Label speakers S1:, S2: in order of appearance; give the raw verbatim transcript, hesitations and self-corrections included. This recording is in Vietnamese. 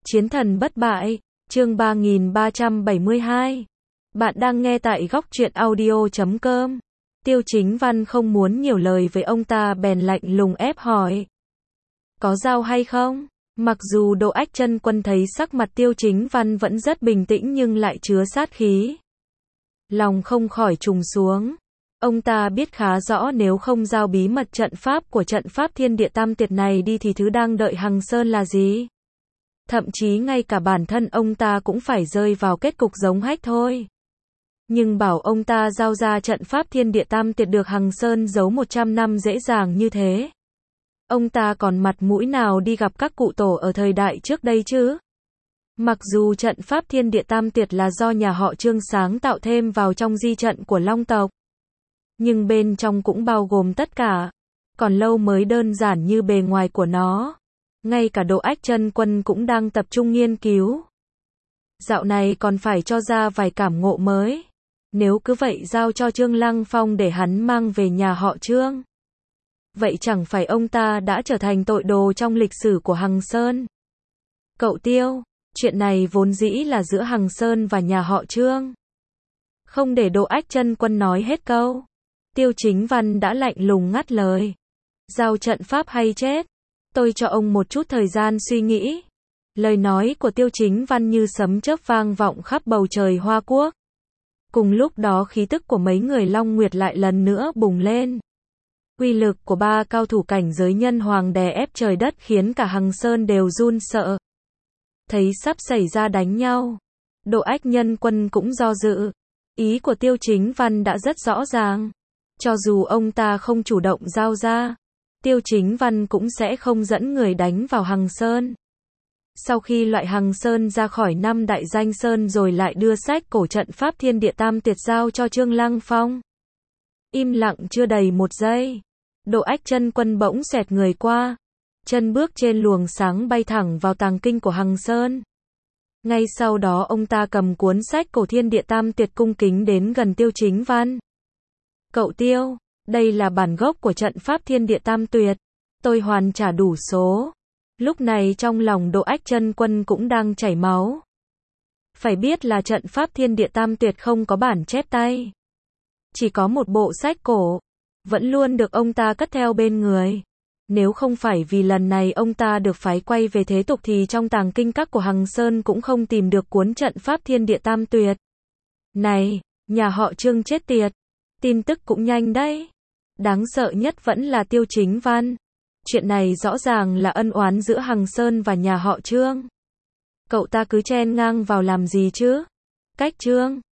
S1: Chiến thần bất bại, chương ba nghìn ba trăm bảy mươi hai. Bạn đang nghe tại góc truyện audio chấm com. Tiêu Chính Văn không muốn nhiều lời với ông ta bèn lạnh lùng ép hỏi. Có dao hay không? Mặc dù Đỗ Ách Chân Quân thấy sắc mặt Tiêu Chính Văn vẫn rất bình tĩnh nhưng lại chứa sát khí. Lòng không khỏi trùng xuống. Ông ta biết khá rõ nếu không giao bí mật trận pháp của trận pháp thiên địa tam tuyệt này đi thì thứ đang đợi Hằng Sơn là gì? Thậm chí ngay cả bản thân ông ta cũng phải rơi vào kết cục giống Hách thôi. Nhưng bảo ông ta giao ra trận pháp thiên địa tam tuyệt được Hằng Sơn giấu một trăm năm dễ dàng như thế. Ông ta còn mặt mũi nào đi gặp các cụ tổ ở thời đại trước đây chứ? Mặc dù trận pháp thiên địa tam tuyệt là do nhà họ Trương sáng tạo thêm vào trong di trận của Long tộc, nhưng bên trong cũng bao gồm tất cả, còn lâu mới đơn giản như bề ngoài của nó. Ngay cả Đỗ Ách Chân Quân cũng đang tập trung nghiên cứu. Dạo này còn phải cho ra vài cảm ngộ mới. Nếu cứ vậy giao cho Trương Lăng Phong để hắn mang về nhà họ Trương, vậy chẳng phải ông ta đã trở thành tội đồ trong lịch sử của Hằng Sơn? Cậu Tiêu, chuyện này vốn dĩ là giữa Hằng Sơn và nhà họ Trương. Không để Đỗ Ách Chân Quân nói hết câu, Tiêu Chính Văn đã lạnh lùng ngắt lời. Giao trận pháp hay chết? Tôi cho ông một chút thời gian suy nghĩ. Lời nói của Tiêu Chính Văn như sấm chớp vang vọng khắp bầu trời Hoa Quốc. Cùng lúc đó khí tức của mấy người Long Nguyệt lại lần nữa bùng lên. Uy lực của ba cao thủ cảnh giới nhân hoàng đè ép trời đất khiến cả Hằng Sơn đều run sợ. Thấy sắp xảy ra đánh nhau, Đỗ Ách Nhân Quân cũng do dự. Ý của Tiêu Chính Văn đã rất rõ ràng. Cho dù ông ta không chủ động giao ra, Tiêu Chính Văn cũng sẽ không dẫn người đánh vào Hằng Sơn. Sau khi loại Hằng Sơn ra khỏi năm đại danh sơn rồi lại đưa sách cổ trận pháp thiên địa tam tuyệt giao cho Trương Lăng Phong. Im lặng chưa đầy một giây, Đỗ Ách Chân Quân bỗng xẹt người qua, chân bước trên luồng sáng bay thẳng vào tàng kinh của Hằng Sơn. Ngay sau đó ông ta cầm cuốn sách cổ thiên địa tam tuyệt cung kính đến gần Tiêu Chính Văn. Cậu Tiêu, đây là bản gốc của trận pháp thiên địa tam tuyệt. Tôi hoàn trả đủ số. Lúc này trong lòng Đỗ Ách Chân Quân cũng đang chảy máu. Phải biết là trận pháp thiên địa tam tuyệt không có bản chép tay. Chỉ có một bộ sách cổ. Vẫn luôn được ông ta cất theo bên người. Nếu không phải vì lần này ông ta được phái quay về thế tục thì trong tàng kinh các của Hằng Sơn cũng không tìm được cuốn trận pháp thiên địa tam tuyệt. Này, nhà họ Trương chết tiệt. Tin tức cũng nhanh đấy. Đáng sợ nhất vẫn là Tiêu Chính Văn. Chuyện này rõ ràng là ân oán giữa Hằng Sơn và nhà họ Trương. Cậu ta cứ chen ngang vào làm gì chứ? Cách Trương,